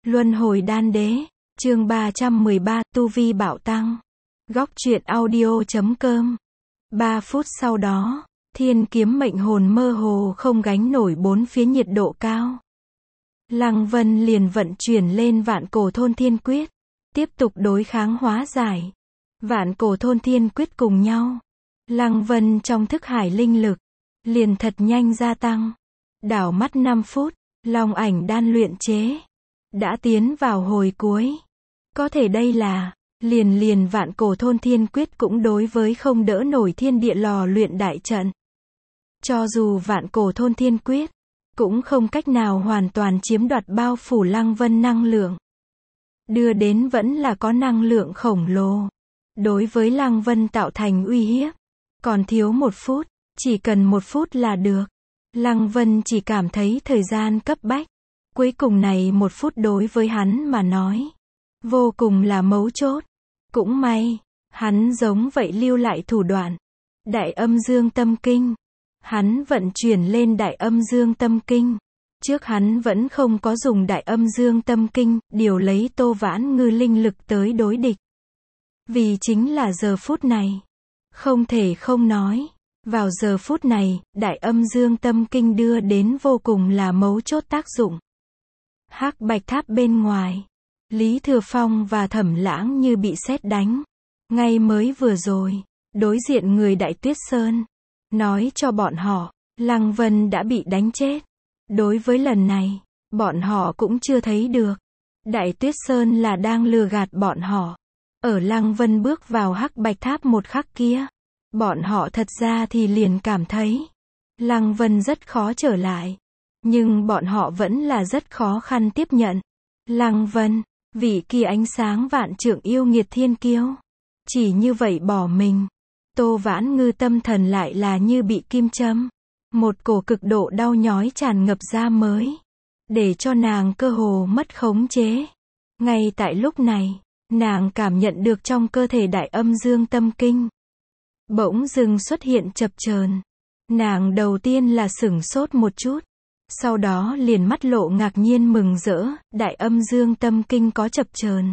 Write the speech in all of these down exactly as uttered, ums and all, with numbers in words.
Luân hồi đan đế, chương ba trăm mười ba, tu vi bạo tăng. Góc truyện audio chấm com. Ba phút sau đó, thiên kiếm mệnh hồn mơ hồ không gánh nổi bốn phía nhiệt độ cao. Lăng Vân liền vận chuyển lên vạn cổ thôn thiên quyết, tiếp tục đối kháng hóa giải. Vạn cổ thôn thiên quyết cùng nhau. Lăng Vân trong thức hải linh lực, liền thật nhanh gia tăng. Đảo mắt năm phút, long ảnh đan luyện chế đã tiến vào hồi cuối. Có thể đây là, liền liền vạn cổ thôn thiên quyết cũng đối với không đỡ nổi thiên địa lò luyện đại trận. Cho dù vạn cổ thôn thiên quyết, cũng không cách nào hoàn toàn chiếm đoạt bao phủ Lăng Vân năng lượng. Đưa đến vẫn là có năng lượng khổng lồ. Đối với Lăng Vân tạo thành uy hiếp. Còn thiếu một phút, chỉ cần một phút là được. Lăng Vân chỉ cảm thấy thời gian cấp bách. Cuối cùng này một phút đối với hắn mà nói, vô cùng là mấu chốt. Cũng may, hắn giống vậy lưu lại thủ đoạn. Đại âm dương tâm kinh. Hắn vận chuyển lên đại âm dương tâm kinh. Trước hắn vẫn không có dùng đại âm dương tâm kinh, điều lấy Tô Vãn Ngư linh lực tới đối địch. Vì chính là giờ phút này. Không thể không nói. Vào giờ phút này, đại âm dương tâm kinh đưa đến vô cùng là mấu chốt tác dụng. Hắc Bạch Tháp bên ngoài, Lý Thừa Phong và Thẩm Lãng như bị sét đánh. Ngay mới vừa rồi, đối diện người Đại Tuyết Sơn, nói cho bọn họ, Lăng Vân đã bị đánh chết. Đối với lần này, bọn họ cũng chưa thấy được. Đại Tuyết Sơn là đang lừa gạt bọn họ. Ở Lăng Vân bước vào Hắc Bạch Tháp một khắc kia, bọn họ thật ra thì liền cảm thấy Lăng Vân rất khó trở lại. Nhưng bọn họ vẫn là rất khó khăn tiếp nhận. Lăng Vân, vị kia ánh sáng vạn trượng yêu nghiệt thiên kiêu, chỉ như vậy bỏ mình. Tô Vãn Ngư tâm thần lại là như bị kim châm. Một cổ cực độ đau nhói tràn ngập ra mới, để cho nàng cơ hồ mất khống chế. Ngay tại lúc này, nàng cảm nhận được trong cơ thể đại âm dương tâm kinh bỗng dưng xuất hiện chập chờn. Nàng đầu tiên là sửng sốt một chút, sau đó liền mắt lộ ngạc nhiên mừng rỡ. Đại âm dương tâm kinh có chập chờn,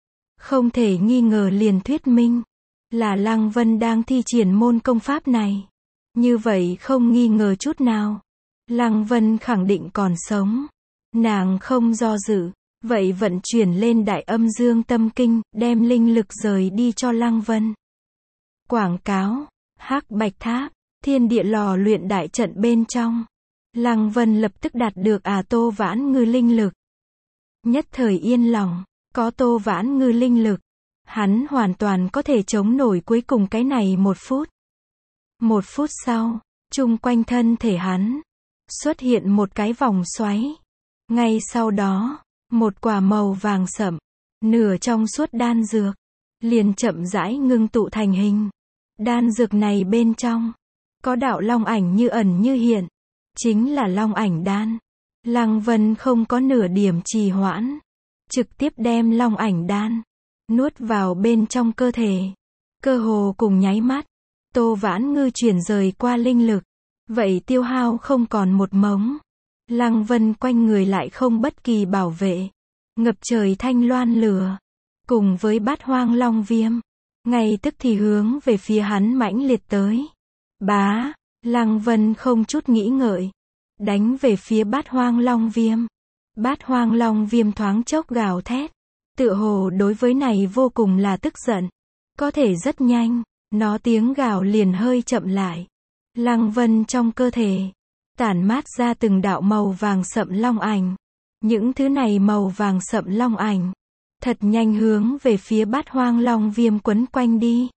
không thể nghi ngờ liền thuyết minh là Lăng Vân đang thi triển môn công pháp này. Như vậy không nghi ngờ chút nào, Lăng Vân khẳng định còn sống. Nàng không do dự, vậy vận chuyển lên đại âm dương tâm kinh, đem linh lực rời đi cho Lăng Vân. Quảng cáo, Hắc Bạch Tháp, thiên địa lò luyện đại trận bên trong. Lăng Vân lập tức đạt được à Tô Vãn Ngư linh lực. Nhất thời yên lòng, có Tô Vãn Ngư linh lực, hắn hoàn toàn có thể chống nổi cuối cùng cái này một phút. Một phút sau, chung quanh thân thể hắn, xuất hiện một cái vòng xoáy. Ngay sau đó, một quả màu vàng sẫm, nửa trong suốt đan dược, liền chậm rãi ngưng tụ thành hình. Đan dược này bên trong, có đạo long ảnh như ẩn như hiện. Chính là long ảnh đan. Lăng Vân không có nửa điểm trì hoãn, trực tiếp đem long ảnh đan nuốt vào bên trong cơ thể. Cơ hồ cùng nháy mắt, Tô Vãn Ngư chuyển rời qua linh lực, vậy tiêu hao không còn một mống. Lăng Vân quanh người lại không bất kỳ bảo vệ, ngập trời thanh loan lửa, cùng với bát hoang long viêm, ngay tức thì hướng về phía hắn mãnh liệt tới. Bá, Lăng Vân không chút nghĩ ngợi, đánh về phía bát hoang long viêm. Bát hoang long viêm thoáng chốc gào thét, tựa hồ đối với này vô cùng là tức giận. Có thể rất nhanh, nó tiếng gào liền hơi chậm lại. Lăng Vân trong cơ thể, tản mát ra từng đạo màu vàng sậm long ảnh. Những thứ này màu vàng sậm long ảnh, thật nhanh hướng về phía bát hoang long viêm quấn quanh đi.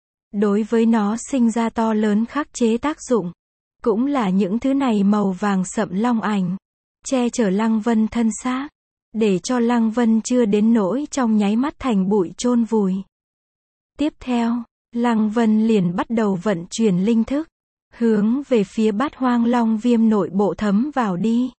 Đối với nó sinh ra to lớn khắc chế tác dụng. Cũng là những thứ này màu vàng sậm long ảnh, che chở Lăng Vân thân xác, để cho Lăng Vân chưa đến nỗi trong nháy mắt thành bụi chôn vùi. Tiếp theo, Lăng Vân liền bắt đầu vận chuyển linh thức, hướng về phía bát hoang long viêm nội bộ thấm vào đi.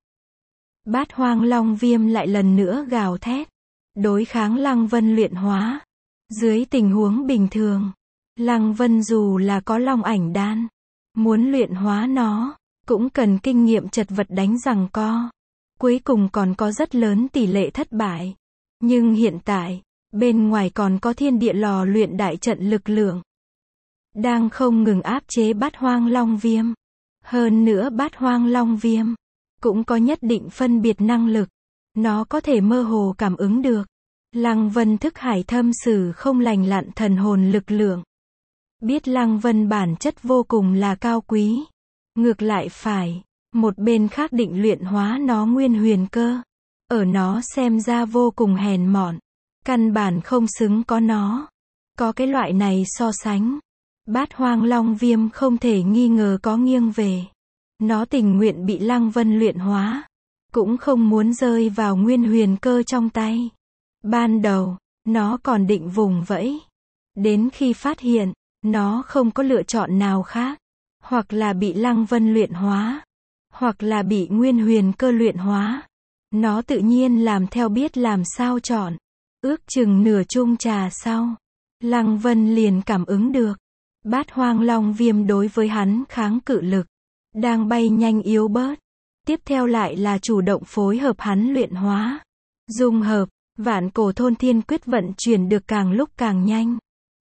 Bát hoang long viêm lại lần nữa gào thét, đối kháng Lăng Vân luyện hóa. Dưới tình huống bình thường, Lăng Vân dù là có long ảnh đan, muốn luyện hóa nó, cũng cần kinh nghiệm chật vật đánh giằng co. cuối cùng còn có rất lớn tỷ lệ thất bại. Nhưng hiện tại, bên ngoài còn có thiên địa lò luyện đại trận lực lượng, đang không ngừng áp chế bát hoang long viêm. Hơn nữa bát hoang long viêm, cũng có nhất định phân biệt năng lực. Nó có thể mơ hồ cảm ứng được Lăng Vân thức hải thâm sử không lành lặn thần hồn lực lượng. Biết Lăng Vân bản chất vô cùng là cao quý. Ngược lại phải, một bên khác định luyện hóa nó nguyên huyền cơ. Ở nó xem ra vô cùng hèn mọn. Căn bản không xứng có nó. Có cái loại này so sánh. Bát hoang long viêm không thể nghi ngờ có nghiêng về. Nó tình nguyện bị Lăng Vân luyện hóa. Cũng không muốn rơi vào nguyên huyền cơ trong tay. Ban đầu, nó còn định vùng vẫy. Đến khi phát hiện, nó không có lựa chọn nào khác. Hoặc là bị Lăng Vân luyện hóa. Hoặc là bị nguyên huyền cơ luyện hóa. Nó tự nhiên làm theo biết làm sao chọn. Ước chừng nửa chung trà sau. Lăng Vân liền cảm ứng được. Bát hoang long viêm đối với hắn kháng cự lực. Đang bay nhanh yếu bớt. Tiếp theo lại là chủ động phối hợp hắn luyện hóa. Dung hợp, vạn cổ thôn thiên quyết vận chuyển được càng lúc càng nhanh.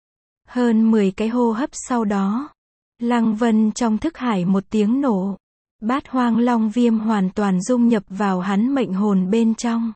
Hơn mười cái hô hấp sau đó. Lăng Vân trong thức hải một tiếng nổ. Bát hoang long viêm hoàn toàn dung nhập vào hắn mệnh hồn bên trong.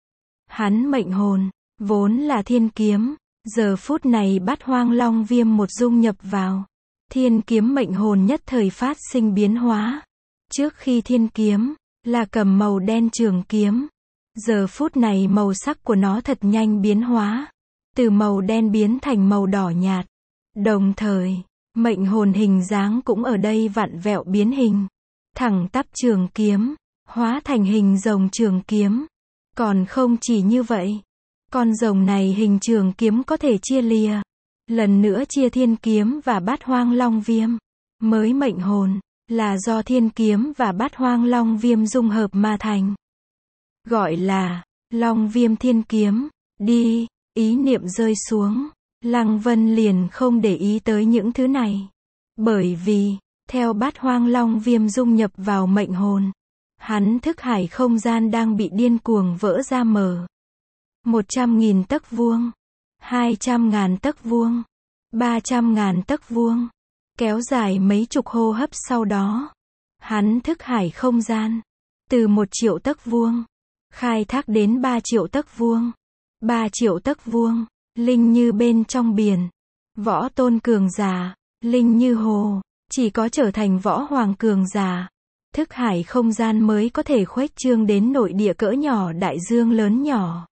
Hắn mệnh hồn, vốn là thiên kiếm. Giờ phút này bát hoang long viêm một dung nhập vào. Thiên kiếm mệnh hồn nhất thời phát sinh biến hóa. Trước khi thiên kiếm, là cầm màu đen trường kiếm. Giờ phút này màu sắc của nó thật nhanh biến hóa. Từ màu đen biến thành màu đỏ nhạt. Đồng thời, mệnh hồn hình dáng cũng ở đây vặn vẹo biến hình. Thẳng tắp trường kiếm, hóa thành hình rồng trường kiếm. Còn không chỉ như vậy. Con rồng này hình trường kiếm có thể chia lìa. Lần nữa chia thiên kiếm và bát hoang long viêm. Mới mệnh hồn, là do thiên kiếm và bát hoang long viêm dung hợp mà thành. Gọi là, long viêm thiên kiếm. Đi, ý niệm rơi xuống. Lăng Vân liền không để ý tới những thứ này. Bởi vì, theo bát hoang long viêm dung nhập vào mệnh hồn. Hắn thức hải không gian đang bị điên cuồng vỡ ra mở. Một trăm nghìn tấc vuông. Hai trăm ngàn tấc vuông. Ba trăm ngàn tấc vuông. Kéo dài mấy chục hô hấp sau đó. Hắn thức hải không gian. Từ một triệu tấc vuông. Khai thác đến ba triệu tấc vuông. Ba triệu tấc vuông. Linh như bên trong biển. Võ tôn cường giả. Linh như hồ. Chỉ có trở thành võ hoàng cường giả. Thức hải không gian mới có thể khuếch trương đến nội địa cỡ nhỏ đại dương lớn nhỏ.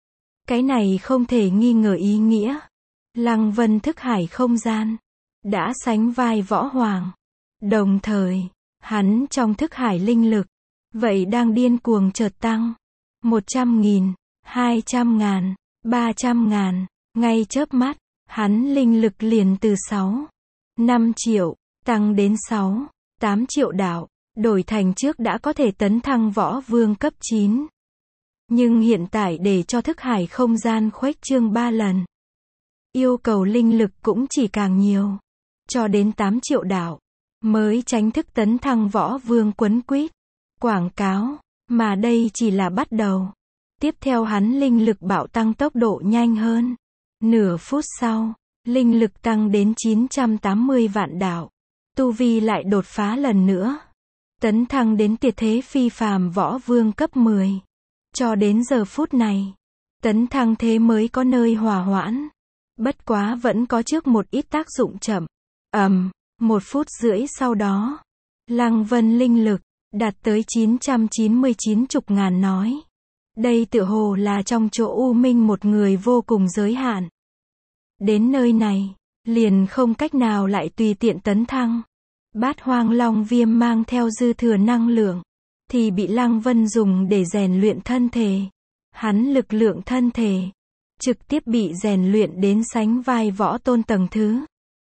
Cái này không thể nghi ngờ ý nghĩa. Lăng Vân thức hải không gian. Đã sánh vai võ hoàng. Đồng thời, hắn trong thức hải linh lực. Vậy đang điên cuồng chợt tăng. Một trăm nghìn, hai trăm ngàn, ba trăm ngàn. Ngay chớp mắt, hắn linh lực liền từ sáu, năm triệu, tăng đến sáu, tám triệu đạo. Đổi thành trước đã có thể tấn thăng võ vương cấp chín. Nhưng hiện tại để cho thức hải không gian khuếch trương ba lần. Yêu cầu linh lực cũng chỉ càng nhiều. Cho đến tám triệu đạo. Mới tránh thức tấn thăng võ vương quấn quýt. Quảng cáo. Mà đây chỉ là bắt đầu. Tiếp theo hắn linh lực bạo tăng tốc độ nhanh hơn. Nửa phút sau. Linh lực tăng đến chín trăm tám mươi vạn đạo. Tu vi lại đột phá lần nữa. Tấn thăng đến tuyệt thế phi phàm võ vương cấp mười. Cho đến giờ phút này. Tấn thăng thế mới có nơi hòa hoãn. Bất quá vẫn có trước một ít tác dụng chậm. Ầm, um, một phút rưỡi sau đó. Lăng Vân linh lực, đạt tới chín trăm chín mươi chín chục ngàn nói. Đây tựa hồ là trong chỗ U Minh một người vô cùng giới hạn. Đến nơi này, liền không cách nào lại tùy tiện tấn thăng. Bát hoang long viêm mang theo dư thừa năng lượng. Thì bị Lăng Vân dùng để rèn luyện thân thể. Hắn lực lượng thân thể. Trực tiếp bị rèn luyện đến sánh vai võ tôn tầng thứ.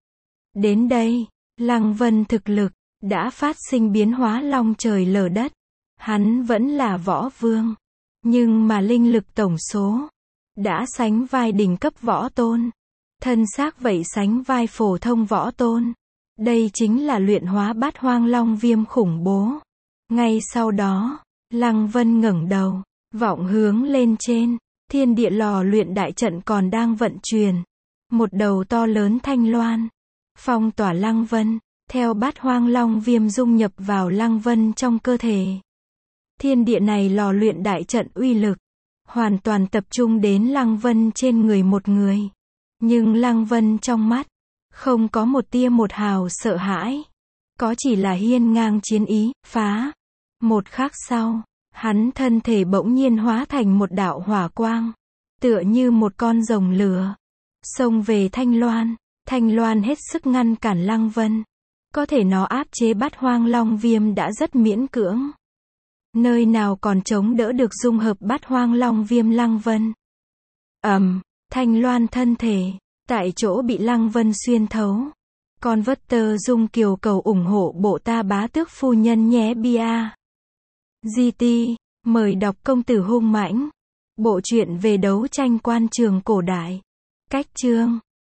Đến đây, Lăng Vân thực lực, đã phát sinh biến hóa long trời lở đất. Hắn vẫn là võ vương. Nhưng mà linh lực tổng số, đã sánh vai đỉnh cấp võ tôn. Thân xác vậy sánh vai phổ thông võ tôn. Đây chính là luyện hóa bát hoang long viêm khủng bố. Ngay sau đó, Lăng Vân ngẩng đầu, vọng hướng lên trên, thiên địa lò luyện đại trận còn đang vận chuyển. Một đầu to lớn thanh loan, phong tỏa Lăng Vân, theo bát hoang long viêm dung nhập vào Lăng Vân trong cơ thể. Thiên địa này lò luyện đại trận uy lực, hoàn toàn tập trung đến Lăng Vân trên người một người. Nhưng Lăng Vân trong mắt, không có một tia một hào sợ hãi. Có chỉ là hiên ngang chiến ý, phá. Một khắc sau, hắn thân thể bỗng nhiên hóa thành một đạo hỏa quang. Tựa như một con rồng lửa. Xông về Thanh Loan. Thanh Loan hết sức ngăn cản Lăng Vân. Có thể nó áp chế bát hoang long viêm đã rất miễn cưỡng. Nơi nào còn chống đỡ được dung hợp bát hoang long viêm Lăng Vân. Ầm, Thanh Loan thân thể, tại chỗ bị Lăng Vân xuyên thấu. Con vất tơ dung kiều cầu ủng hộ bộ ta bá tước phu nhân nhé bia. giê tê, mời đọc Công tử hung mãnh. Bộ truyện về đấu tranh quan trường cổ đại. Cách chương